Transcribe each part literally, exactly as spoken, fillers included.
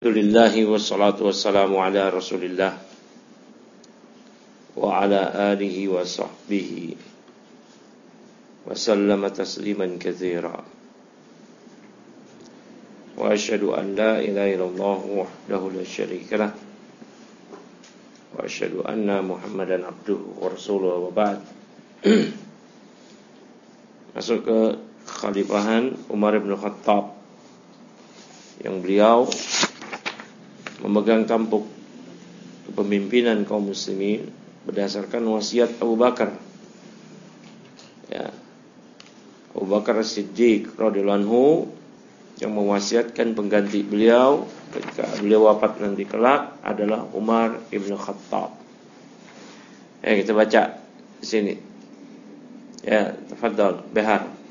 Alhamdulillahi wassalatu wassalamu ala rasulillah wa ala alihi wa sahbihi wa sallama tasliman katsira wa asyhadu an la ilaha illallah wahdahu la syarika lah wa asyhadu anna muhammadan abduhu wa rasuluhu wa ba'd. Masuk ke Khalifahan Umar bin Khattab yang beliau memegang tampuk kepemimpinan kaum muslimin berdasarkan wasiat Abu Bakar. Ya. Abu Bakar As-Siddiq radhiyallahu anhu yang mewasiatkan pengganti beliau ketika beliau wafat nanti kelak adalah Umar ibn Khattab. Ya, kita baca di sini. Ya, tafadhal, Behar.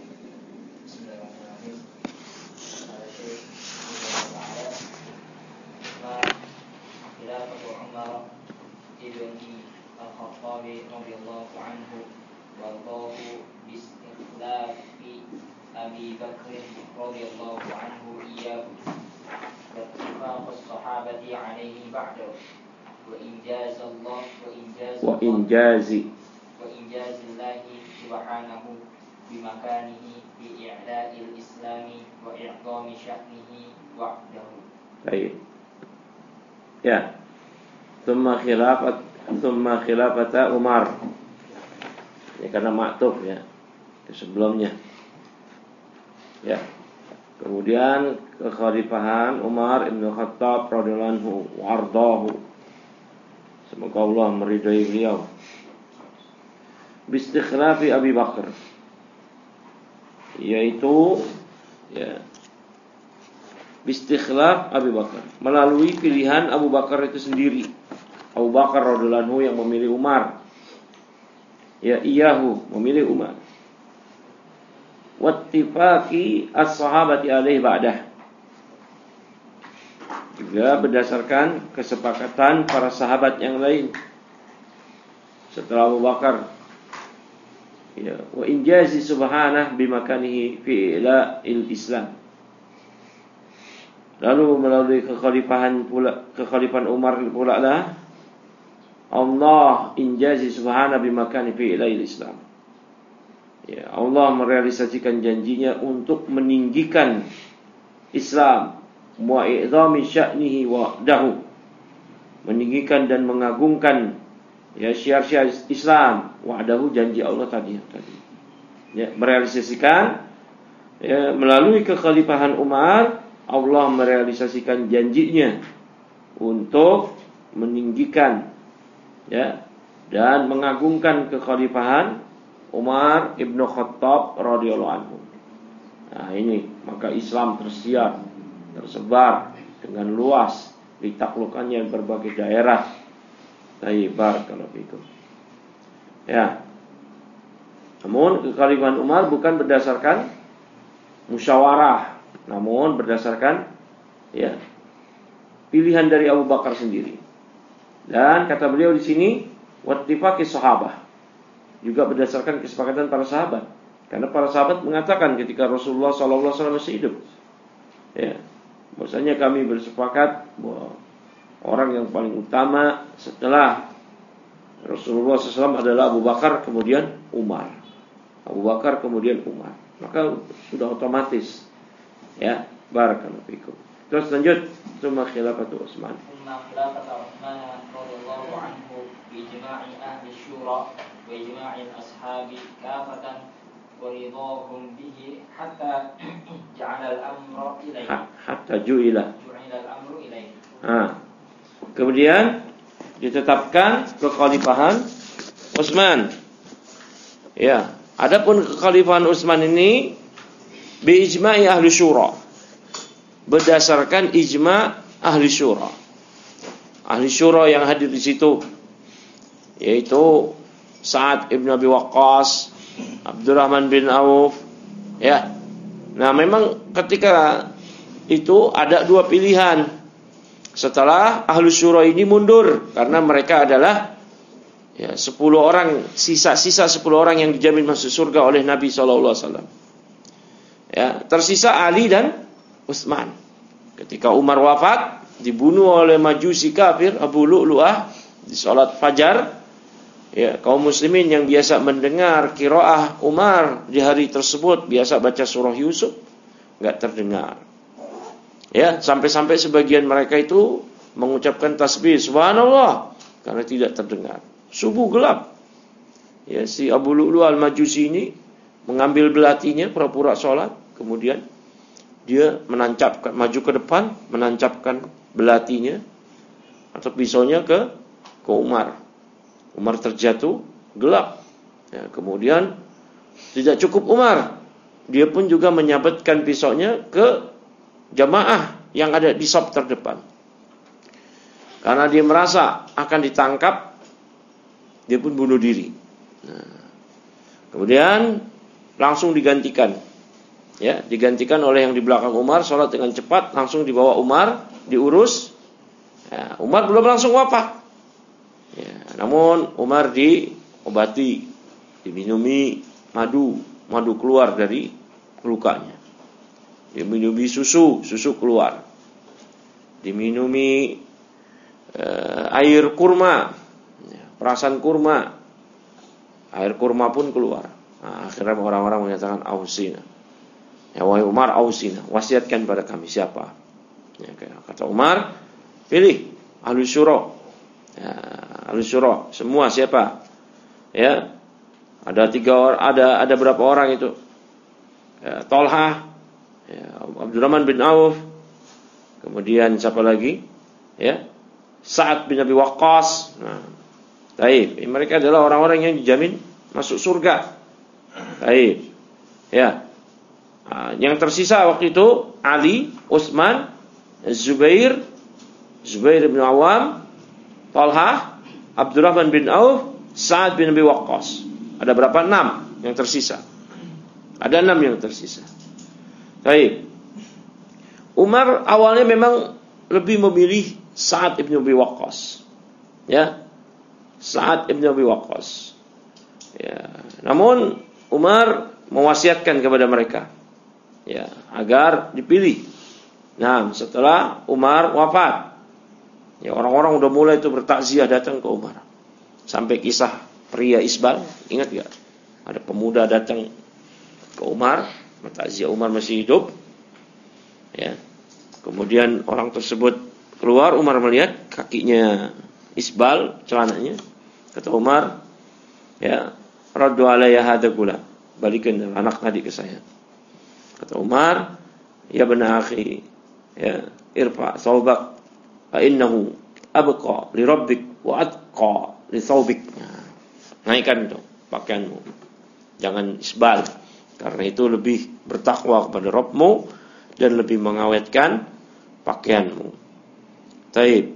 أبي بكر رضي الله عنه إياه واتفاق الصحابة عليه بعده وإنجاز الله وإنجاز وإنجاز وإنجاز الله سبحانه بمكانه في إعلاء الإسلام وإعظام شأنه وحده. Baik. Ya. ثم خلافة ثم خلافة Umar. Ya, karena maktub ya. Sebelumnya. Ya. Kemudian kekhalifahan Umar bin Khattab radhiyallahu anhu wardahu. Semoga Allah meridai beliau. Bistikhlafi Abi Bakar. Yaitu ya. Bistikhlaf Abi Bakar, melalui pilihan Abu Bakar itu sendiri. Abu Bakar radhiyallahu anhu yang memilih Umar. Ya, iyahu memilih Umar. Wattifaqi as-sahabati alaihi ba'dah, juga berdasarkan kesepakatan para sahabat yang lain setelah Abu Bakar. Ya, wa injazi subhanah bimakanihi fi ila'il Islam. Lalu melalui kekhalifahan pula kekhalifahan Umar pula lah Allah injazi subhanah bimakanihi fi ila'il Islam. Ya, Allah merealisasikan janjinya untuk meninggikan Islam, wa i'zami sya'nihi wahdahu, meninggikan dan mengagungkan ya syiar-syiar Islam, wahdahu janji Allah tadi tadi. Ya, merealisasikan ya, melalui kekhalifahan Umar Allah merealisasikan janjinya untuk meninggikan ya dan mengagungkan kekhalifahan Umar ibn Khattab radhiyallahu anhu. Nah ini, maka Islam tersiar, tersebar dengan luas, ditaklukkannya berbagai daerah. Taibar kalau itu. Ya. Namun kekhalifahan Umar bukan berdasarkan musyawarah, namun berdasarkan ya pilihan dari Abu Bakar sendiri. Dan kata beliau di sini, wattifaqi sahabah, juga berdasarkan kesepakatan para sahabat. Karena para sahabat mengatakan ketika Rasulullah shallallahu alaihi wasallam masih hidup, ya, bahwasanya kami bersepakat bahwa orang yang paling utama setelah Rasulullah shallallahu alaihi wasallam adalah Abu Bakar, kemudian Umar. Abu Bakar kemudian Umar. Maka sudah otomatis, ya, barakallahu fikum. Terus lanjut, tsumma khilafatu Utsman. Tsumma khilafatu Utsman radhiyallahu anhu bi ijma'i ahli syura wa ijma'i al-ashabi kafatan wa ridahum bihi hatta ja'ala al-amra ilayhi. Hatta ju'ila. Ju'ila al-amru ilayhi. Ah. Kemudian ditetapkan kekhalifahan Utsman. Ya, adapun kekhalifahan Utsman ini bi ijma'i ahli syura, berdasarkan ijma' ahli syura. Ahli syura yang hadir di situ yaitu Sa'ad ibn Abi Waqqas, Abdurrahman bin Auf, ya. Nah, memang ketika itu ada dua pilihan. Setelah ahli syura ini mundur karena mereka adalah ya sepuluh orang, sisa-sisa sepuluh orang yang dijamin masuk surga oleh Nabi sallallahu alaihi wasallam. Ya, tersisa Ali dan Utsman. Ketika Umar wafat, dibunuh oleh Majusi kafir Abu Lu'lu'ah di salat fajar, ya, kaum muslimin yang biasa mendengar qiraah Umar di hari tersebut, biasa baca surah Yusuf, enggak terdengar. Ya, sampai-sampai sebagian mereka itu mengucapkan tasbih subhanallah karena tidak terdengar. Subuh gelap. Ya, si Abu Lu'lu'ah al-Majusi ini mengambil belatinya, pura-pura sholat, kemudian dia menancapkan, maju ke depan, menancapkan belatinya atau pisaunya ke ke Umar. Umar terjatuh, gelap. Ya, kemudian tidak cukup Umar, dia pun juga menyabetkan pisaunya ke jamaah yang ada di saf terdepan. Karena dia merasa akan ditangkap, dia pun bunuh diri. Nah, kemudian langsung digantikan, ya, digantikan oleh yang di belakang Umar, sholat dengan cepat, langsung dibawa Umar, diurus. Ya, Umar belum langsung wafat. Ya, namun Umar diobati, diminumi madu, madu keluar dari lukanya. Diminumi susu, susu keluar. Diminumi eh, air kurma, ya, perasan kurma, air kurma pun keluar. Nah, akhirnya orang-orang menyatakan ausina. Ya wahai Umar, ausina, wasiatkan pada kami siapa? Ya, kata Umar, pilih ahlu syura. Ya, ahlu syura semua siapa? Ya, ada tiga orang, ada ada berapa orang itu? Ya, Tolhah, ya, Abdurrahman bin Auf, kemudian siapa lagi? Ya, Sa'ad bin Abi Waqqas. Nah, baik, mereka adalah orang-orang yang dijamin masuk surga. Baik. Ya. Nah, yang tersisa waktu itu Ali, Utsman, Zubair, Zubair bin Awam, Talhah, Abdurrahman bin Auf, Sa'ad bin Abi Waqqas. Ada berapa? Enam yang tersisa. Ada enam yang tersisa. Baik. Umar awalnya memang lebih memilih Sa'ad bin Abi Waqqas. Ya. Sa'ad bin Abi Waqqas. Ya. Namun Umar mewasiatkan kepada mereka, ya, agar dipilih. Nah, setelah Umar wafat, ya, orang-orang udah mulai itu bertakziah datang ke Umar. Sampai kisah pria Isbal, ingat gak? Ada pemuda datang ke Umar, bertakziah Umar masih hidup. Ya. Kemudian orang tersebut keluar, Umar melihat kakinya Isbal, celananya. Kata Umar, ya, raddu alayya hadha gulam, balikin anak tadi ke saya. Kata Umar, ya bena akhi, ya, irfa thawbak fa innahu abqa li rabbik wa atqa li thawbik. Nah, naikkan itu pakaianmu, jangan isbal, karena itu lebih bertakwa kepada Rabbmu dan lebih mengawetkan pakaianmu. Taib.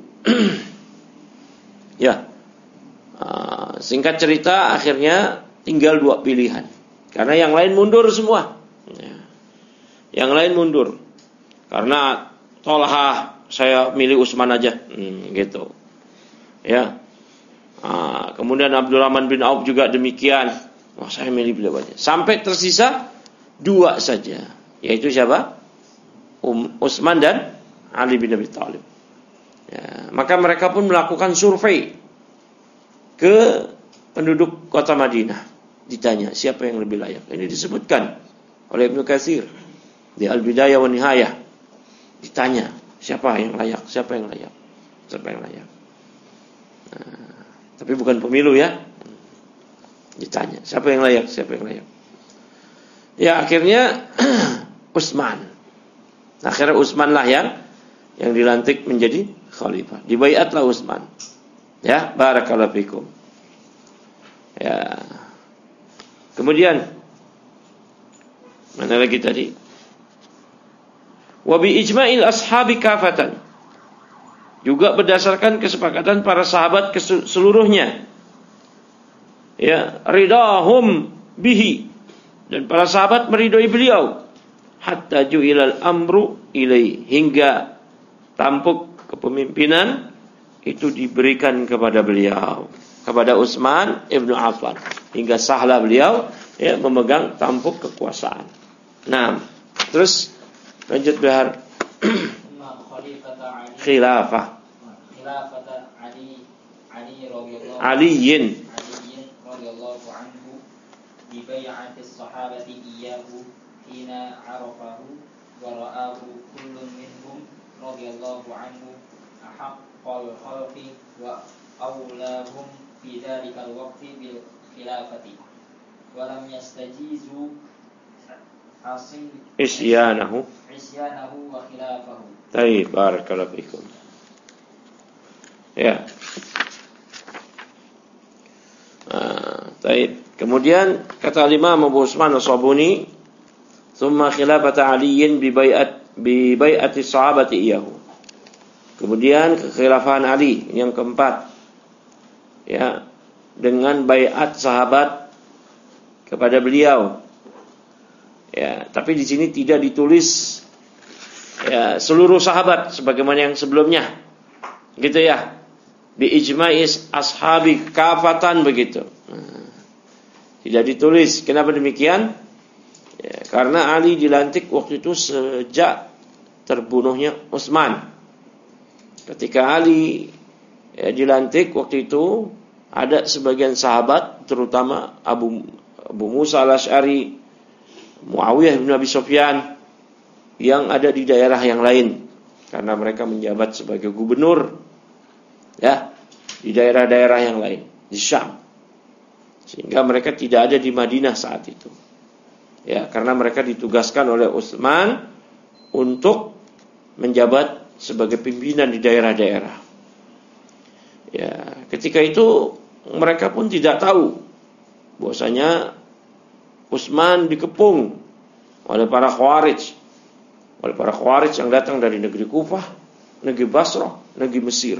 Ya. Uh, singkat cerita, akhirnya tinggal dua pilihan, karena yang lain mundur semua. Ya. Yang lain mundur karena Tolhah, saya milih Utsman aja, hmm, gitu. Ya. Uh, kemudian Abdurrahman bin Auf juga demikian. Wah, saya milih beliau aja. Sampai tersisa dua saja, yaitu siapa? Um, Utsman dan Ali bin Abi Thalib. Ya, maka mereka pun melakukan survei ke penduduk kota Madinah. Ditanya siapa yang lebih layak. Ini disebutkan oleh Ibnu Katsir di Al-Bidayah wa Nihayah. Ditanya siapa yang layak, siapa yang layak, siapa yang layak. Nah, tapi bukan pemilu ya. Ditanya siapa yang layak, siapa yang layak. Ya, akhirnya Utsman. Akhirnya Utsman lah yang yang dilantik menjadi khalifah. Dibaiatlah Utsman. Ya, barakallahu fikum. Ya. Kemudian mana lagi tadi? Wa bi ijma'il ashabi kafatan. Juga berdasarkan kesepakatan para sahabat seluruhnya. Ya, ridahum bihi, dan para sahabat meridhoi beliau. Hatta ju'ilal amru ilai, hingga tampuk kepemimpinan itu diberikan kepada beliau, kepada Utsman ibnu Affan, hingga sahlah beliau, ya, memegang tampuk kekuasaan. Nah, terus lanjut Bahar. khalifata Ali khilafah khilafata Ali Ali radhiyallahu aliyin Ali radhiyallahu anhu bi bai'ati as-sahabati iyyahu hina 'arafahu wa ra'ahu kullun minhum radhiyallahu anhu ahaqqal khalqi wa awlahum fi dhalikal waqti bil khilafati wa lam yastajizu asin isyanahu isyanahu wa khilafahu. Baik, barakallahu fikum. Ya. Ah, baik. Kemudian kata Imam Abu Utsman As-Sabuni, "Tsumma khilafata Aliyin bi bai'at bi bai'ati sahabati iyahu." Kemudian kekhilafahan Ali yang keempat. Ya, dengan bai'at sahabat kepada beliau. Ya, tapi di sini tidak ditulis ya seluruh sahabat sebagaimana yang sebelumnya. Gitu ya. Bi ijma'is ashabi kafatan begitu. Nah, tidak ditulis. Kenapa demikian? Ya, karena Ali dilantik waktu itu sejak terbunuhnya Utsman. Ketika Ali ya, dilantik waktu itu ada sebagian sahabat terutama Abu Abu Musa Al-Asy'ari, Muawiyah bin Abi Sufyan yang ada di daerah yang lain karena mereka menjabat sebagai gubernur ya di daerah-daerah yang lain di Syam, sehingga mereka tidak ada di Madinah saat itu ya karena mereka ditugaskan oleh Utsman untuk menjabat sebagai pimpinan di daerah-daerah ya. Ketika itu mereka pun tidak tahu bahwasanya Utsman dikepung oleh para Khawarij oleh para Khawarij yang datang dari negeri Kufah, negeri Basrah, negeri Mesir,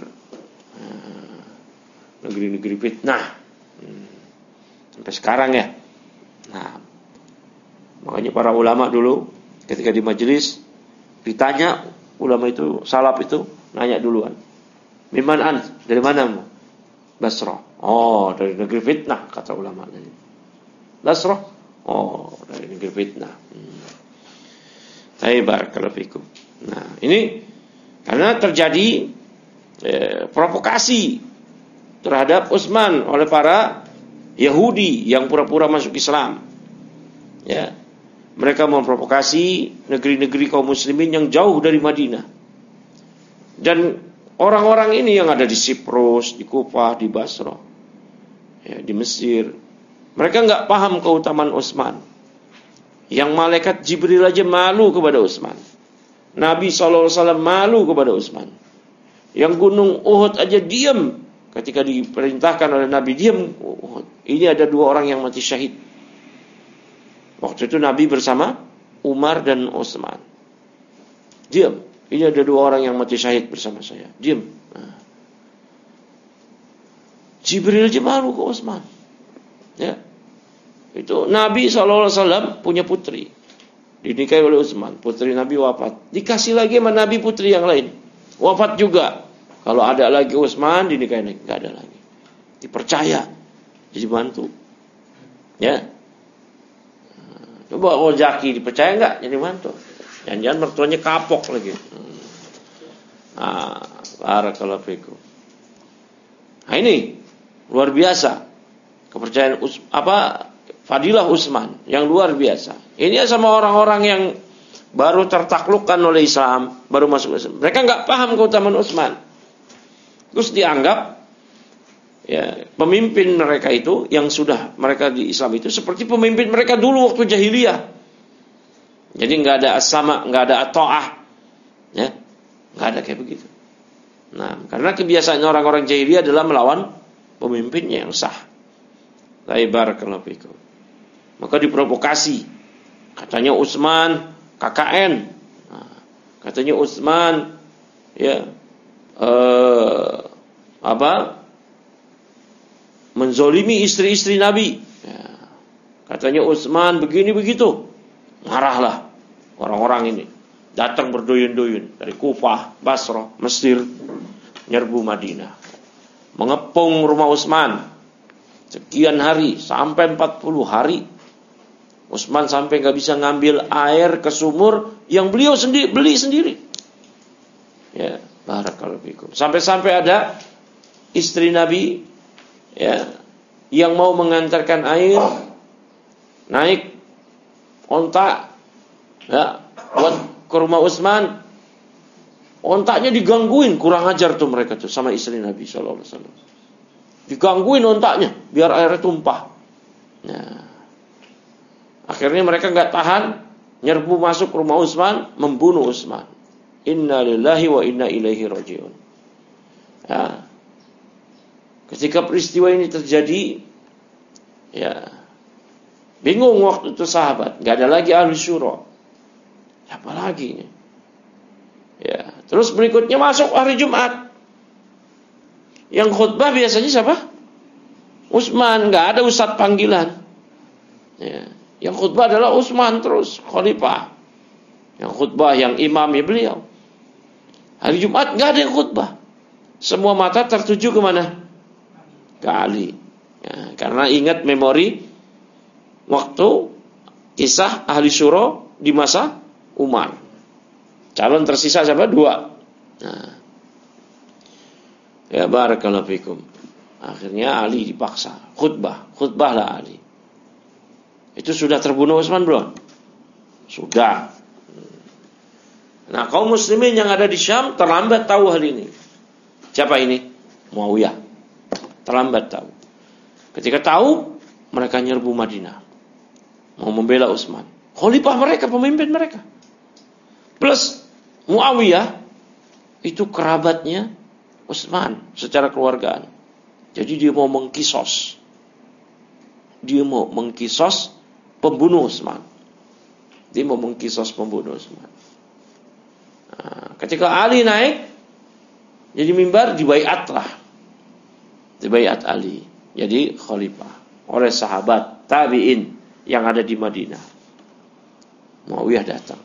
negeri-negeri fitnah hmm. sampai sekarang ya. Nah, makanya para ulama dulu ketika di majelis ditanya, ulama itu salaf itu nanya duluan, "Miman an?" Dari mana mu? Basrah. Oh, dari negeri fitnah kata ulama tadi. Basrah. Oh, dari negeri fitnah. Hmm. Barakallahu fikum. Nah, ini karena terjadi eh, provokasi terhadap Utsman oleh para Yahudi yang pura-pura masuk Islam. Ya. Mereka memprovokasi negeri-negeri kaum muslimin yang jauh dari Madinah. Dan orang-orang ini yang ada di Siprus, di Kufah, di Basrah, ya, di Mesir, mereka enggak paham keutamaan Utsman. Yang malaikat Jibril aja malu kepada Utsman. Nabi shallallahu alaihi wasallam malu kepada Utsman. Yang gunung Uhud aja diam ketika diperintahkan oleh Nabi, diam Uhud. Ini ada dua orang yang mati syahid. Waktu itu Nabi bersama Umar dan Utsman. Diam. Ini ada dua orang yang mati syahid bersama saya. Diam. Nah. Jibril aja malu ke Utsman. Ya. Itu Nabi shallallahu alaihi wasallam punya putri, dinikahi oleh Utsman. Putri Nabi wafat, dikasih lagi sama Nabi putri yang lain, wafat juga. Kalau ada lagi Utsman dinikahi lagi, nggak ada lagi. Dipercaya jadi mantu. Ya. Coba kalau Zaki dipercaya nggak jadi mantu? Jangan-jangan mertuanya kapok lagi. Nah, barakallahu fikum. Nah ini luar biasa kepercayaan apa? Fadilah Utsman yang luar biasa. Ini sama orang-orang yang baru tertaklukkan oleh Islam, baru masuk Islam. Mereka nggak paham keutamaan Utsman. Terus dianggap ya pemimpin mereka itu yang sudah mereka di Islam itu seperti pemimpin mereka dulu waktu jahiliyah. Jadi nggak ada as-sama, nggak ada at-ta'ah, ya nggak ada kayak begitu. Nah, karena kebiasaan orang-orang jahiliyah adalah melawan pemimpinnya yang sah. La barakallahu fikum. Maka diprovokasi. Katanya Utsman K K N. Nah, katanya Utsman ya eh, apa? Menzolimi istri-istri Nabi. Ya, katanya Utsman begini begitu. Marahlah orang-orang ini. Datang berduyun-duyun dari Kufah, Basrah, Mesir, nyerbu Madinah. Mengepung rumah Utsman sekian hari, sampai empat puluh hari. Utsman sampai gak bisa ngambil air ke sumur yang beliau sendiri beli sendiri. Ya, barakallahu fikum. Sampai-sampai ada istri Nabi ya yang mau mengantarkan air naik onta ya buat ke rumah Utsman. Ontaknya digangguin, kurang ajar tuh mereka tuh sama istri Nabi sallallahu alaihi wasallam. Digangguin ontaknya biar airnya tumpah. Nah, akhirnya mereka enggak tahan, nyerbu masuk ke rumah Utsman, membunuh Utsman. Inna lillahi wa inna ilaihi raji'un. Ya. Ketika peristiwa ini terjadi, ya, bingung waktu itu sahabat, nggak ada lagi ahli syura. Siapa lagi ini? Ya, terus berikutnya masuk hari Jumat. Yang khutbah biasanya siapa? Utsman, nggak ada ustadz panggilan. Ya, yang khutbah adalah Utsman terus, khalifah. Yang khutbah, yang imamnya beliau. Hari Jumat nggak ada yang khutbah. Semua mata tertuju kemana? Ke Ali. Ya, karena ingat memori waktu kisah ahli syura di masa Umar. Calon tersisa siapa? Dua. Nah. Ya barakallahu fikum. Akhirnya Ali dipaksa khutbah, khutbahlah Ali. Itu sudah terbunuh Utsman belum? Sudah. Nah, kaum muslimin yang ada di Syam terlambat tahu hal ini. Siapa ini? Muawiyah. Terlambat tahu. Ketika tahu, mereka nyerbu Madinah. Mau membela Utsman. Khalifah mereka, pemimpin mereka. Plus Muawiyah itu kerabatnya Utsman secara keluargaan. Jadi dia mau mengkisos. Dia mau mengkisos pembunuh Utsman. Dia mau mengkisos pembunuh Utsman. Nah, ketika Ali naik jadi mimbar, dibaiatlah, dibaiat Ali jadi khalifah oleh sahabat tabi'in yang ada di Madinah. Muawiyah datang.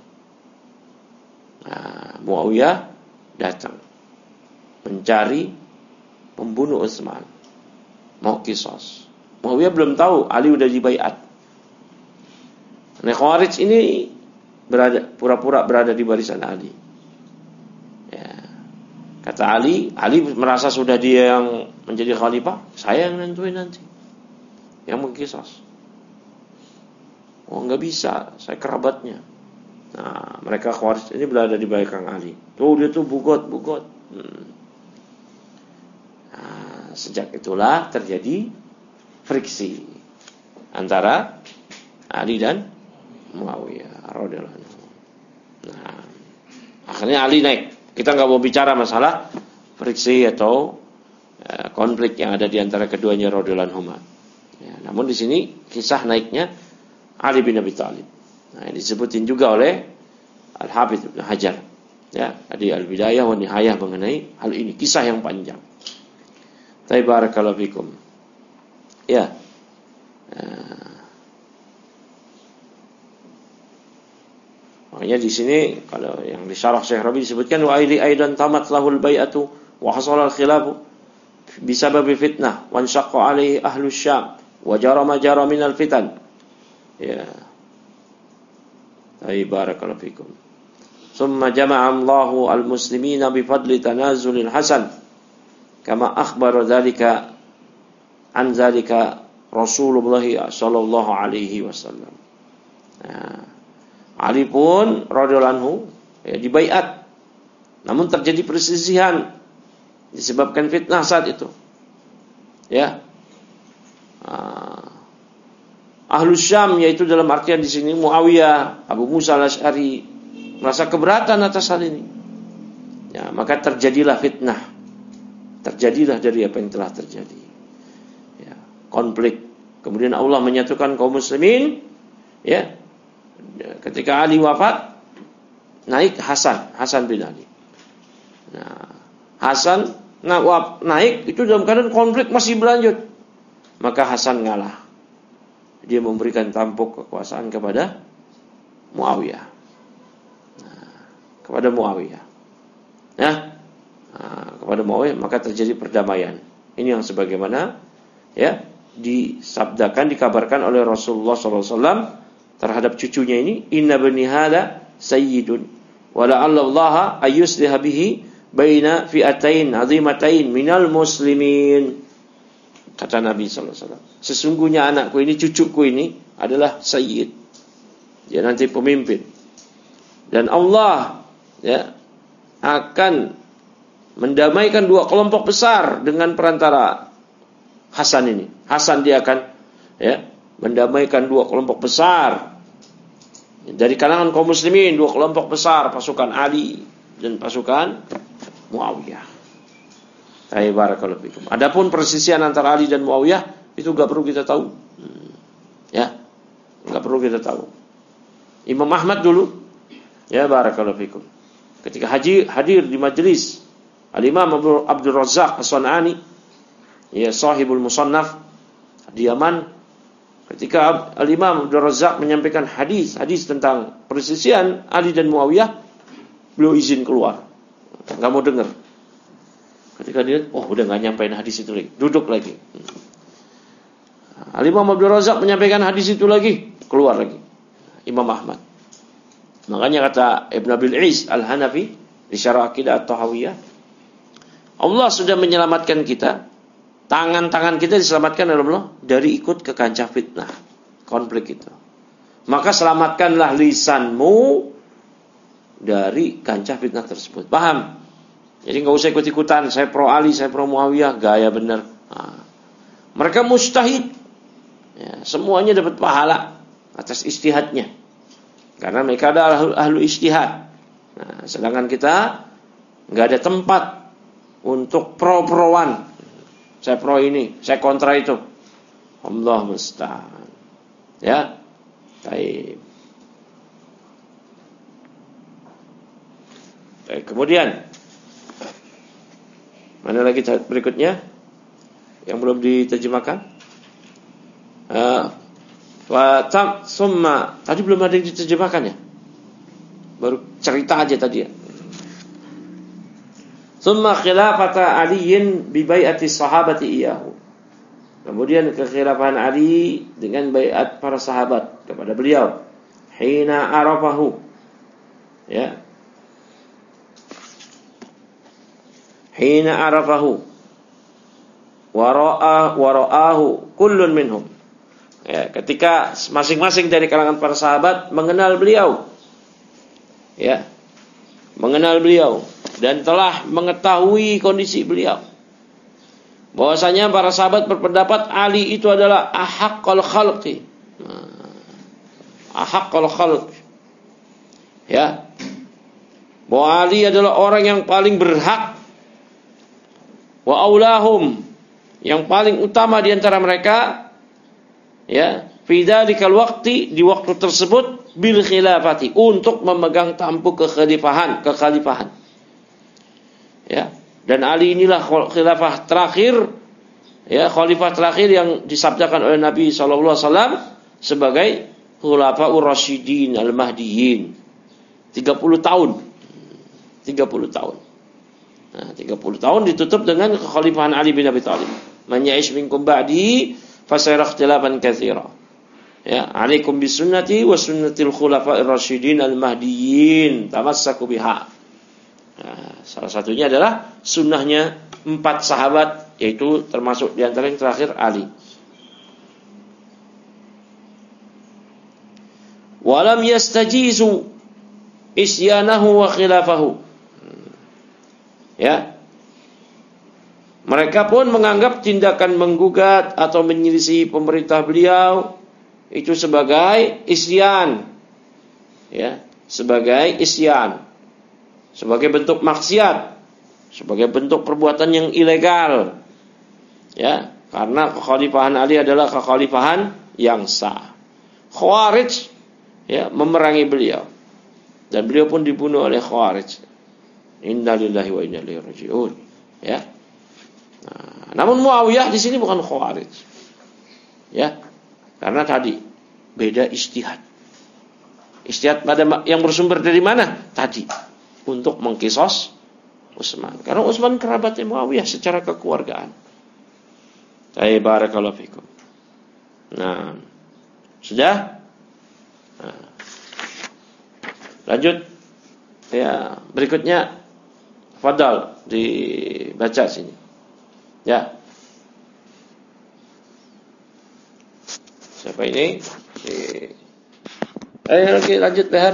Nah, Muawiyah datang mencari pembunuh Utsman, mau kisos. Muawiyah belum tahu Ali udah dibaiat. Nah, Khawarij ini berada pura-pura berada di barisan Ali. Ya. Kata Ali, Ali merasa sudah dia yang menjadi khalifah, saya yang nentuin nanti, yang mengkisos. Oh, nggak bisa, saya kerabatnya. Nah, mereka Khawarij ini berada di belakang Ali. Tuh dia tuh bugot, bugot. Hmm. Nah, sejak itulah terjadi friksi antara Ali dan Muawiyah radhiyallahu anhu. Nah, akhirnya Ali naik. Kita nggak mau bicara masalah friksi atau ya, konflik yang ada di antara keduanya radhiyallahu anhuma. Ya, namun di sini kisah naiknya Ali bin Abi Thalib. Nah, ini disebutin juga oleh Al-Hafidz Ibnu Hajar. Ya, di Al-Bidayah wa Nihayah mengenai hal ini, kisah yang panjang. Barakallahu fikum. Ya. Nah, makanya di sini kalau yang di syarah Syekh Rabi disebutkan wa aili aidan tamat lahul bai'atu wa hasala al-khilafu bisabab fitnah wa anshaqqa alaihi ahlus Syam wa jara ma jara min al-fitan. Ya. Ay barakallahu fikum. Thumma jama'a Allahu al-muslimina bi fadli tanazulil hasan kama akhbara dzalika an dzalika Rasulullah sallallahu alaihi wasallam. Nah, Ali pun radhiyallahu anhu ya, dibaiat. Namun terjadi perselisihan disebabkan fitnah saat itu. Ya. Ah. Ahlus Syam yaitu dalam artian di sini Muawiyah, Abu Musa al-Asy'ari merasa keberatan atas hal ini. Ya, maka terjadilah fitnah. Terjadilah dari apa yang telah terjadi. Ya, konflik. Kemudian Allah menyatukan kaum muslimin, ya. Ketika Ali wafat, naik Hasan, Hasan bin Ali. Nah, Hasan naik itu dalam keadaan konflik masih berlanjut. Maka Hasan ngalah. Dia memberikan tampuk kekuasaan kepada Muawiyah. Nah, kepada Muawiyah. Ya, nah, kepada Muawiyah maka terjadi perdamaian. Ini yang sebagaimana ya disabdakan, dikabarkan oleh Rasulullah sallallahu alaihi wasallam terhadap cucunya ini, inna bani hada sayyidun wa la'alla Allah ayyusliha bihi baina fi'atain azimatain minal muslimin. Kata Nabi sallallahu alaihi wasallam, sesungguhnya anakku ini, cucuku ini adalah sayyid. Dia nanti pemimpin. Dan Allah ya akan mendamaikan dua kelompok besar dengan perantara Hasan ini. Hasan dia akan ya mendamaikan dua kelompok besar dari kalangan kaum muslimin, dua kelompok besar, pasukan Ali dan pasukan Muawiyah. Hai barakallahu fikum. Adapun persisian antara Ali dan Muawiyah itu enggak perlu kita tahu. Hmm. Ya. Enggak perlu kita tahu. Imam Ahmad dulu ya barakallahu fikum, ketika haji hadir di majelis Al-Imam Abdul Razzaq As-San'ani, ya sahibul Musannaf di Yaman, ketika Al-Imam Abdul Razzaq menyampaikan hadis-hadis tentang persisian Ali dan Muawiyah, beliau izin keluar, enggak mau dengar. Ketika dia, oh udah enggak nyampein hadis itu lagi, duduk lagi. Al-Imam Abdul Razzaq menyampaikan hadis itu lagi, keluar lagi. Imam Ahmad. Makanya kata Ibn Abil Is Al-Hanafi di Syarah Aqidah At-Tahawiyah, Allah sudah menyelamatkan kita, tangan-tangan kita diselamatkan oleh Allah dari ikut ke kancah fitnah, konflik itu. Maka selamatkanlah lisanmu dari kancah fitnah tersebut. Paham? Jadi enggak usah ikut-ikutan, saya pro Ali, saya pro Muawiyah, gaya benar. Nah, mereka mujtahid. Ya, semuanya dapat pahala atas ijtihadnya. Karena mereka adalah ahlu, ahlu ijtihad. Nah, sedangkan kita enggak ada tempat untuk pro-proan. Saya pro ini, saya kontra itu. Allah musta'an. Ya. Baik. Baik, kemudian mana lagi berikutnya yang belum diterjemahkan? Uh, wa tam summa, tadi belum ada yang diterjemahkan ya? Baru cerita aja tadi ya. Summa khilafata Aliyin bi bai'ati sahabati iyahu. Kemudian kekhilafahan Ali dengan baiat para sahabat kepada beliau. Hina arafahu. Ya. Hina arafahu. Wara'a wara'ahu kullun minhum. Ya, ketika masing-masing dari kalangan para sahabat mengenal beliau. Ya. Mengenal beliau dan telah mengetahui kondisi beliau. Bahwasanya para sahabat berpendapat Ali itu adalah ahaqqal khalqi. Ahaqqal khalq. Ya. Bahwa Ali adalah orang yang paling berhak, wa aulahum, yang paling utama di antara mereka, ya, fi dzalikal waqti, di waktu tersebut, bil khilafati, untuk memegang tampuk kekhalifahan, kekhalifahan. Ya, dan Ali inilah khilafah terakhir, ya, khalifah terakhir yang disabdakan oleh Nabi sallallahu alaihi wasallam sebagai khulafaur rasyidin al-mahdiyyin. tiga puluh tahun. tiga puluh tahun. Nah, tiga puluh tahun ditutup dengan kekhalifahan Ali bin Abi Thalib. Man ya'ish minkum ba'di fasayara ikhtilafan katsira. Ya, alaikum bisunnati wa sunnatil khulafa'ir rasyidin al-mahdiyyin, tamassaku biha. Nah, salah satunya adalah sunnahnya empat sahabat, yaitu termasuk di antara yang terakhir Ali. Walam yastajizu isyanahu wa khilafahu. Ya. Mereka pun menganggap tindakan menggugat atau menyelisih pemerintah beliau itu sebagai isyan. Ya, sebagai isyan. Sebagai bentuk maksiat, sebagai bentuk perbuatan yang ilegal. Ya, karena kekhalifahan Ali adalah kekhalifahan yang sah. Khawarij, ya, memerangi beliau. Dan beliau pun dibunuh oleh Khawarij. Innalillahi wa inna ilaihi raji'un. Ya. Nah, namun Muawiyah di sini bukan Khawarij. Ya. Karena tadi beda ijtihad. Ijtihad pada yang bersumber dari mana? Tadi untuk mengkisos Utsman. Karena Utsman kerabatnya Muawiyah secara kekeluargaan. Ay barakallahu fikum. Nah, sudah? Nah. Lanjut. Ya, berikutnya Fadal dibaca sini. Ya. Siapa ini? Si... Eh, lagi lanjut Behar.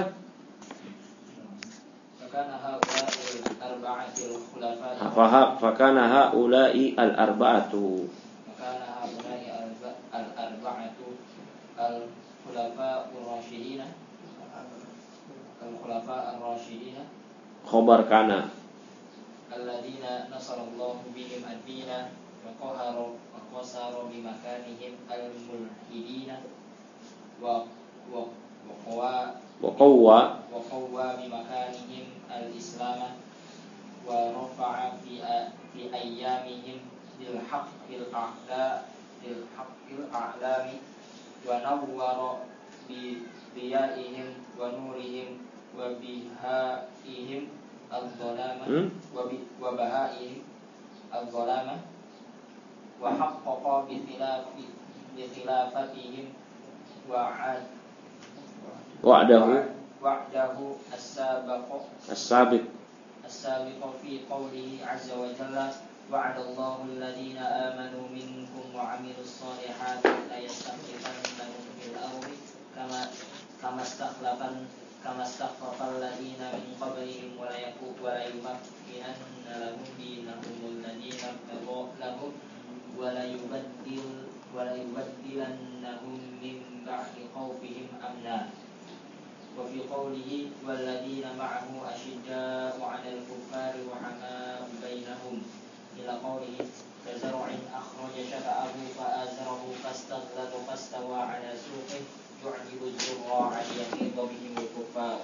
Fahab fakana haula'i al-arba'atu. Fakana haula'i al-arba'atu al-khulafa ar-rasyidin. Al-khulafa ar-rasyidin. Khabar kana. Alladzina nasarallahu bihim ad-dina wa qaharu wa qasaru bi makanihim al-mulhidin wa wa wa qawwa wa qawwa bi makanihim al-islam wa rafa'a fi fi ayyamihim bil haqqil a'la bil haqqil a'lami wa nawwara bi diyaihim wa nurihim wa bihaihim al-zalama wa bi wa bahaihim al-zalama wa haqqaqa bi khilafi bi khilafatihim wa 'ad wa'dahu wa'dahu as-sabiq as-sabiq as-sabiq fi qawlihi 'azza wa jalla wa'ada Allahu alladhina amanu minkum wa 'amilus solihati la yastakhlifannahum fil ardi kama kama istakhlafan kama istakhlafal ladina min qablihim wa la yakun wa la yumakkinanna lahum dinahum alladhina irtadaw lahum wa la yubaddil wa la yubaddilannahum min ba'di khawfihim amna. وفي قوله والذين معه أشداء على الكفار رحماء بينهم إلى قوله كزرع أخرج شطأه فآزره فاستغلظ فاستوى على سوقه يعجب الزراع ليغيظ بهم الكفار.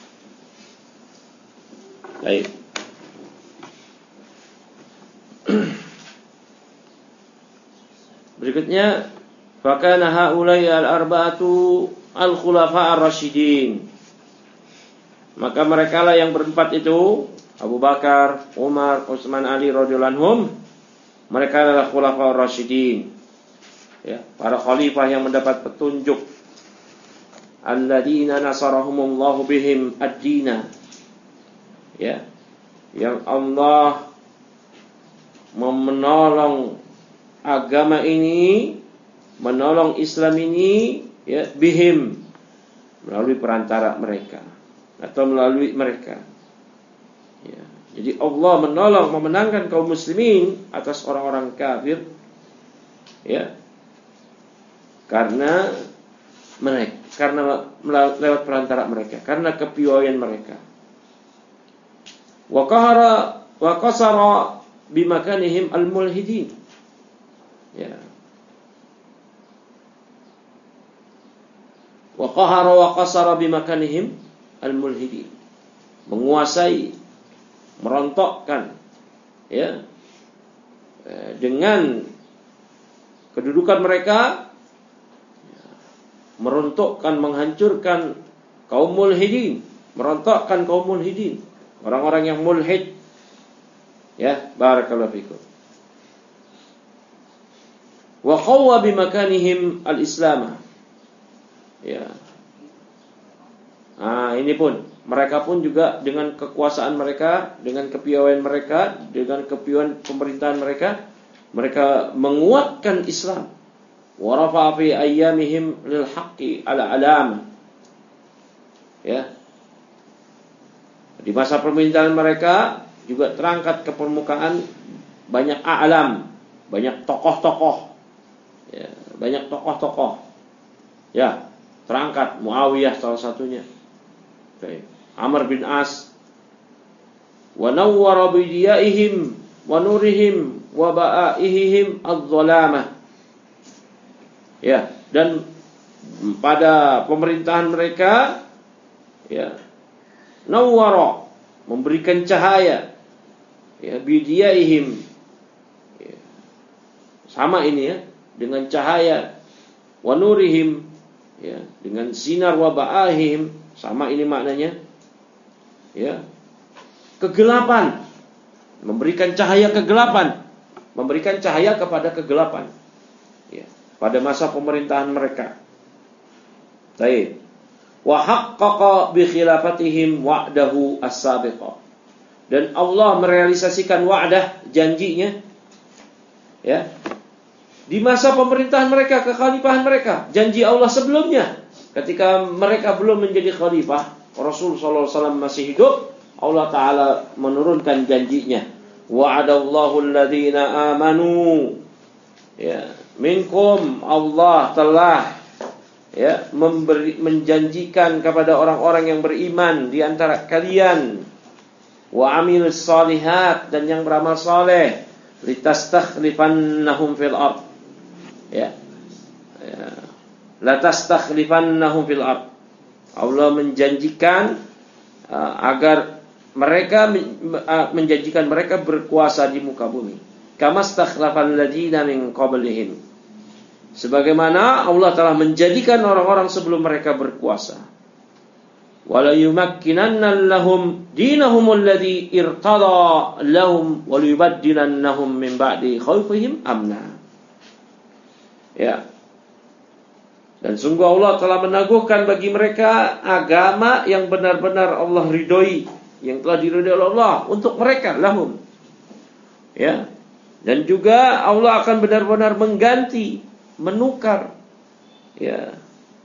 Baik. Berikutnya fakana haula'i al-arba'atu al-khulafa ar-rasyidin. Maka mereka lah yang berempat itu, Abu Bakar, Umar, Utsman, Ali radhiyallahu anhum, mereka adalah khulafa ar-rasyidin. Ya, para khalifah yang mendapat petunjuk. Alladzina nasarahumullahu bihim ad-dina. Ya. Yang Allah menolong agama ini, menolong Islam ini, ya, bihim, melalui perantara mereka atau melalui mereka. Ya. Jadi Allah menolong, memenangkan kaum muslimin atas orang-orang kafir, ya, karena mereka, karena lewat perantara mereka, karena kepiawaian mereka. Wa qahara wa qasara bimakanihim al-mulhidin. Ya. Wa qahara wa qasara bimakanihim al-mulhidin. Menguasai, merontokkan, ya, dengan kedudukan mereka, merontokkan, menghancurkan kaum mulhidin, merontokkan kaum mulhidin, orang-orang yang mulhid. Ya, barakallahu fikum. Wa qawwa bimakanihim al-islam. Ya. Nah, ini pun mereka pun juga dengan kekuasaan mereka, dengan kepiawaian mereka, dengan kepiawaian pemerintahan mereka, mereka menguatkan Islam. Wa rafa'a fi ayyamihim lil haqqi ala alam. Ya. Di masa pemerintahan mereka juga terangkat ke permukaan banyak a'lam, banyak tokoh-tokoh. Ya, banyak tokoh-tokoh. Ya, terangkat Muawiyah salah satunya. Baik. Amr bin As. Wa nawwara bi diyaihim wa nurihim wa ba'aihim adh-dhalamah. Ya, dan pada pemerintahan mereka, ya, nawwara, memberikan cahaya, ya, bi diyaihim, ya, sama ini, ya, dengan cahaya, wa nurihim, ya, dengan sinar, wa ba'ahim, sama ini maknanya, ya, kegelapan, memberikan cahaya kegelapan, memberikan cahaya kepada kegelapan, ya, pada masa pemerintahan mereka. Baik. Wa haqqaqa bi khilafatihim wa'dahu as-sabiqa. dan Allah merealisasikan wa'dah, janjinya, ya, di masa pemerintahan mereka, kekhalifahan mereka. Janji Allah sebelumnya, ketika mereka belum menjadi khalifah, Rasul sallallahu alaihi wasallam masih hidup, Allah Ta'ala menurunkan janjinya. Wa'adallahu alladhina amanu, ya, minkum, Allah telah, ya, memberi, menjanjikan kepada orang-orang yang beriman di antara kalian, wa amilus salihat, dan yang beramal saleh, litastakhlifannahum fil ard, ya, ya, latastakhlifannahum fil ard. Allah menjanjikan uh, agar mereka uh, menjanjikan mereka berkuasa di muka bumi. Kama stakhlafal ladzina min qablihim, sebagaimana Allah telah menjadikan orang-orang sebelum mereka berkuasa. Wala yumakkinanna lahum dinahum alladzi irtada lahum wa liyubaddilannahum min ba'di khaufihim amna. Ya. Dan sungguh Allah telah meneguhkan bagi mereka agama yang benar-benar Allah ridhoi, yang telah diridhoi oleh Allah untuk mereka, lahum. Ya. Dan juga Allah akan benar-benar mengganti, menukar, ya,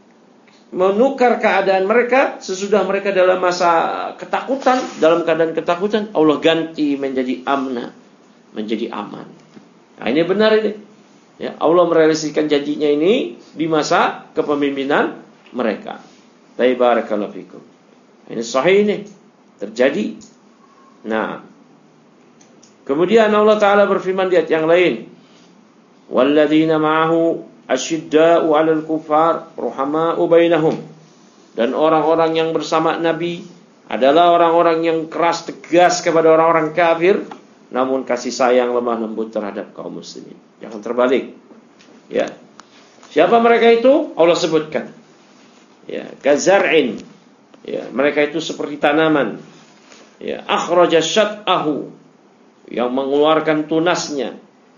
menukar keadaan mereka sesudah mereka dalam masa ketakutan, dalam keadaan ketakutan, Allah ganti menjadi amna, menjadi aman. Nah, ini benar ini. Ya, Allah merealisasikan janjinya ini di masa kepemimpinan mereka. Barakallahu fikum. Ini sahih ini terjadi. Nah, kemudian Allah Ta'ala berfirman di ayat yang lain, walladzina ma'ahu asyidda'u 'alal kuffar ruhama'u bainahum, dan orang-orang yang bersama Nabi adalah orang-orang yang keras tegas kepada orang-orang kafir, namun kasih sayang lemah lembut terhadap kaum muslimin. Jangan terbalik. Ya. Siapa mereka itu? Allah sebutkan. Ya, kazar'in. Ya, mereka itu seperti tanaman. Ya, akhraja syat'ahu, yang mengeluarkan tunasnya.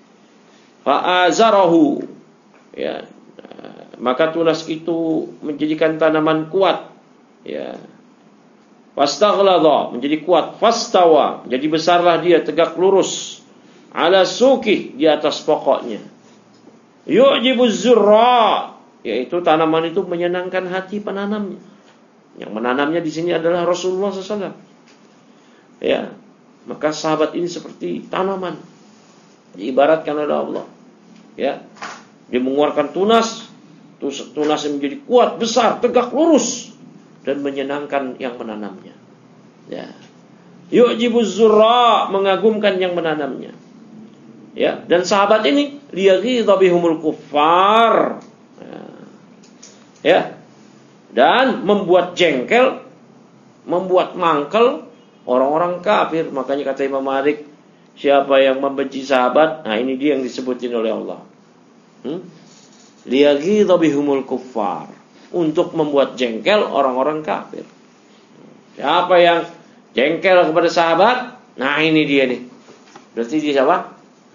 Fa'azarahu, ya, maka tunas itu menjadikan tanaman kuat. Ya. Fastaghladha, menjadi kuat. Fastawa, jadi besarlah dia, tegak lurus. Ala suki, di atas pokoknya. Yu'jibuz zurra, yaitu tanaman itu menyenangkan hati penanamnya. Yang menanamnya di sini adalah Rasulullah sallallahu alaihi wasallam. Ya, maka sahabat ini seperti tanaman, diibaratkan oleh Allah. Ya, dia mengeluarkan tunas, tunas yang menjadi kuat, besar, tegak lurus, dan menyenangkan yang menanamnya. Ya, yu'jibuz zurra, mengagumkan yang menanamnya. Ya, dan sahabat ini liyaghidha bihumul kuffar. Ya. Ya. Dan membuat jengkel, membuat mangkel orang-orang kafir. Makanya kata Imam Malik, siapa yang membenci sahabat, nah ini dia yang disebutin oleh Allah. Hmm? Liyaghidha bihumul kuffar, untuk membuat jengkel orang-orang kafir. Siapa yang jengkel kepada sahabat, nah ini dia nih. Berarti dia siapa?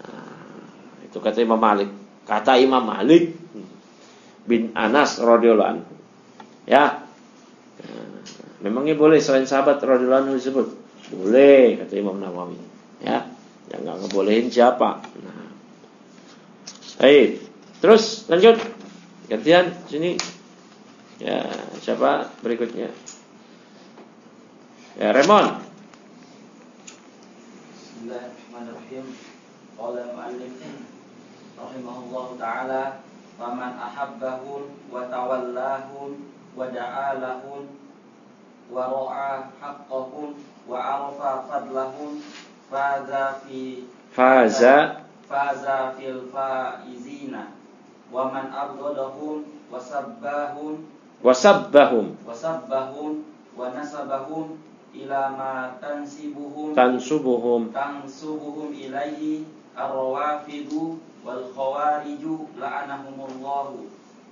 Itu kata Imam Malik. Kata Imam Malik bin Anas radhiyallahu anhu. Ya. Memangnya boleh selain sahabat radhiyallahu anhu disebut? Boleh, kata Imam Nawawi. Ya. Yang enggak ngebolehin siapa? Nah. Baik. Terus lanjut. Gantian sini. Ya, siapa berikutnya? Ya, Remon. Bismillahirrahmanirrahim. Qala al-mu'allif rahimahullahu ta'ala, faman ahabbahum wa tawallahum wa da'alahum wa ra'a haqqahum wa arafa fadlahum faza fi faza faza fil faizina wa man abghadahum wa sabbahum wa sabbahum wa sabbahum wa nasabahum ila ma tansibuhum tansubuhum tansubuhum ilaihi ar-rawafidu wal khawariju la'anahumullahu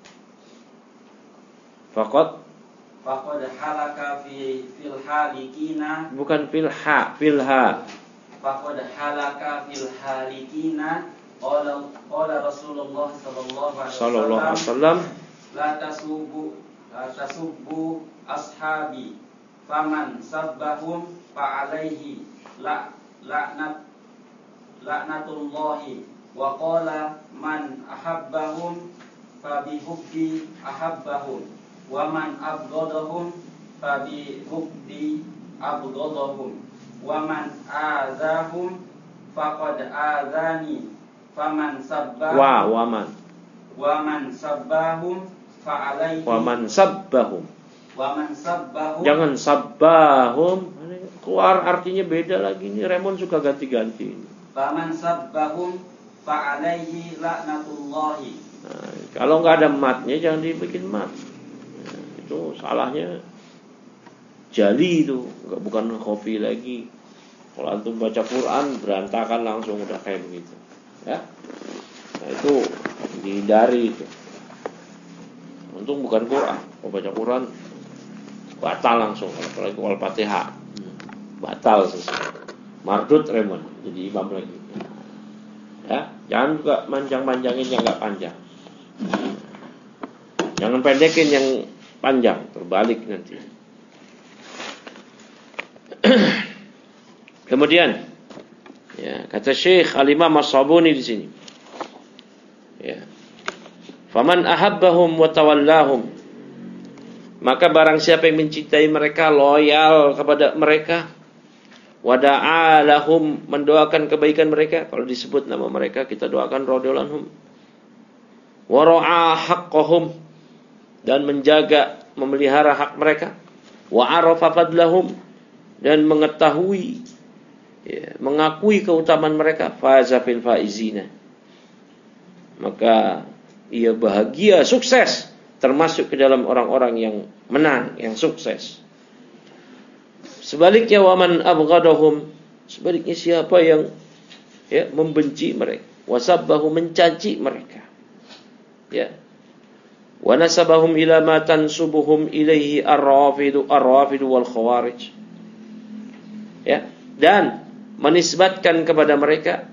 faqad faqad halaka fi fil halikina, bukan fil ha fil ha faqad halaka fil halikina. Qala qala Rasulullah sallallahu alaihi wasallam, la tasubu la tasubbu ashabi faman sabbahum fa alaihi la laknat laknatullahi wa qala man ahabbahum fa bihubbi ahabbahum wa man abghadahum fa bihubbi abghadahum wa man azahum faqad azani faman sabbahum wa waman wa man sabbahum fa alaihi wa man sabbahum wa man sabbahum jangan sabbahum keluar artinya beda lagi nih. Raymond suka ganti-ganti. Faman sabbahum fa alaihi laknatullahi. Nah, kalau nggak ada matnya jangan dibikin mat. Nah, itu salahnya jali itu, nggak bukan kopi lagi. Kalau antum baca Quran berantakan langsung udah kayak begitu. Ya, nah itu dihindari itu. Untung bukan Quran. Kalau baca Quran batal langsung, apalagi Al-Fatihah. Batal sesuatu. Mardut Raymond jadi imam lagi. Ya, jangan juga manjang-manjangin yang enggak panjang. Jangan pendekin yang panjang, terbalik nanti. Kemudian ya, kata Syekh Al-Imam As-Sabuni di sini. Ya. Faman ahabbahum wa tawallahum, maka barang siapa yang mencintai mereka, loyal kepada mereka, wada'a lahum, mendoakan kebaikan mereka. Kalau disebut nama mereka kita doakan radhiyallahu anhum. Wa ra'a haqqahum, dan menjaga memelihara hak mereka. Wa arafa fadlahum, dan mengetahui ya, mengakui keutamaan mereka. Faza fil faizina, maka ia bahagia, sukses, termasuk ke dalam orang-orang yang menang, yang sukses. Sebaliknya waman abghadahum, sebaliknya siapa yang ya membenci mereka, wasabbahu, mencaci mereka, ya, wa nasabahum ila ma tansubuhum ilaihi ar-rafidu ar-rafidu wal khawarij, ya, dan menisbatkan kepada mereka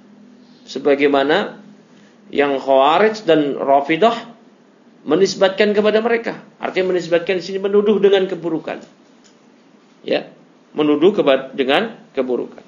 sebagaimana yang khawarij dan rafidah menisbatkan kepada mereka. Artinya menisbatkan di sini menuduh dengan keburukan. Ya, menuduh keba- dengan keburukan.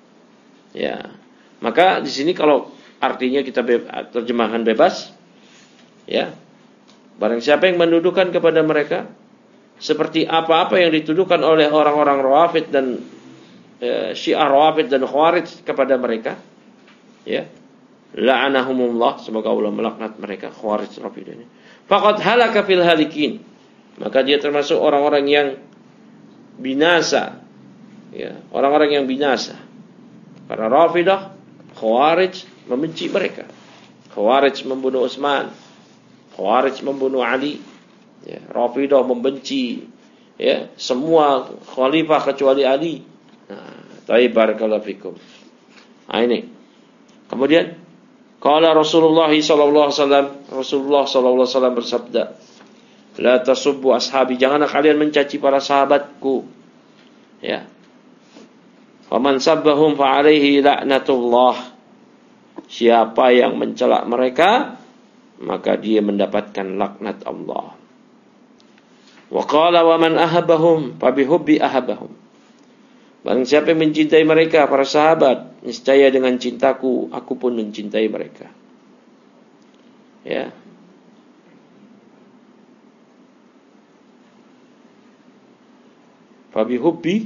Ya, maka di sini kalau artinya kita be- terjemahkan bebas, ya, barang siapa yang menuduhkan kepada mereka seperti apa-apa yang dituduhkan oleh orang-orang Rawafid dan e, Syiah Rawafid dan Khawarij kepada mereka, ya, la'anahumullah, semoga Allah melaknat mereka, Khawarij Rawafid ini. Faqad halaka fil halikin, maka dia termasuk orang-orang yang binasa, ya, orang-orang yang binasa. Para Rafidah, Khawarij membenci mereka. Khawarij membunuh Utsman, Khawarij membunuh Ali, ya, Rafidah membenci ya semua khalifah kecuali Ali. Nah, taib barakallahu fikum. Nah, ini. Kemudian qala Rasulullah sallallahu alaihi wasallam, Rasulullah sallallahu alaihi wasallam bersabda, la tasubbu ashabi, janganlah kalian mencaci para sahabatku. Ya. Faman sabbahum fa alaihi la'natullah. Siapa yang mencela mereka, maka dia mendapatkan laknat Allah. Wa qala wa man ahabbahum fa bihubbi ahabbahum. Barang siapa yang mencintai mereka, para sahabat, niscaya dengan cintaku aku pun mencintai mereka. Ya. Fabi hubbi,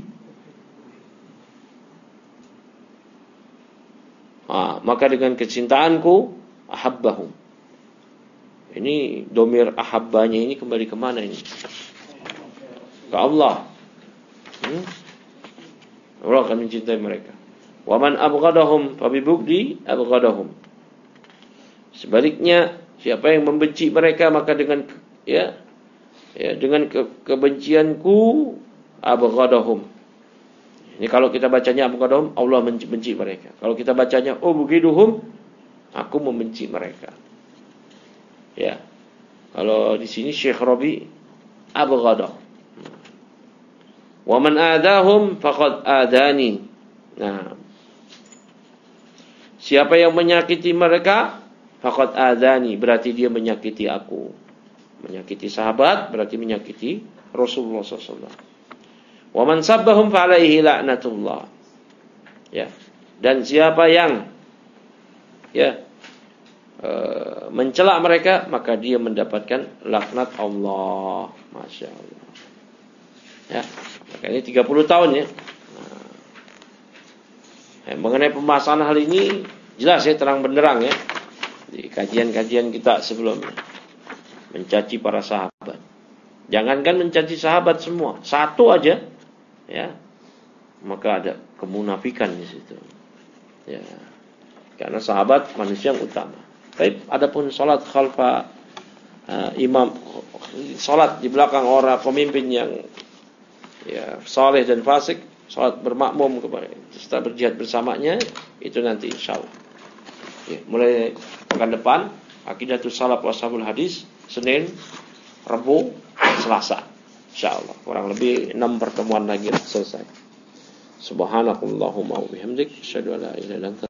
ah, maka dengan kecintaanku ahabbahum. Ini domir ahabbanya ini kembali kemana ini? Ke Allah. Hmm? Allah akan mencintai mereka. Wa man abghadahum fabi bugdi abghadahum. Sebaliknya, siapa yang membenci mereka, maka dengan ya, ya dengan ke, kebencianku abghadahum. Ini kalau kita bacanya abghadahum, Allah membenci mereka. Kalau kita bacanya ubghiduhum, aku membenci mereka. Ya. Kalau di sini Syekh Rabi abghadah. Wa man adahum faqad adani. Nah, siapa yang menyakiti mereka, faqad adani, berarti dia menyakiti aku. Menyakiti sahabat berarti menyakiti Rasulullah sallallahu alaihi wasallam. Wa man sabbahum fa alaihi la'natullah. Ya. Dan siapa yang ya e, mencela mereka, maka dia mendapatkan laknat Allah. Masya Allah. Ya, maka ini tiga puluh tahun ya. Nah, ya, mengenai pembahasan hal ini jelas ya, terang benderang ya di kajian-kajian kita sebelumnya. Mencaci para sahabat. Jangankan mencaci sahabat semua, satu aja ya, maka ada kemunafikan di situ. Ya. Karena sahabat manusia yang utama. Tapi adapun salat khalfa uh, imam, salat di belakang orang pemimpin yang ya saleh dan fasik, salat bermakmum kepada serta berjihad bersamanya, itu nanti insyaallah. Ya, mulai pekan depan Aqidatus Salaf Washabul Hadis, Senin, Rabu, Selasa. Insyaallah kurang lebih enam pertemuan lagi selesai. Subhanakallahumma wa bihamdik, asyhadu an la ilaha illa anta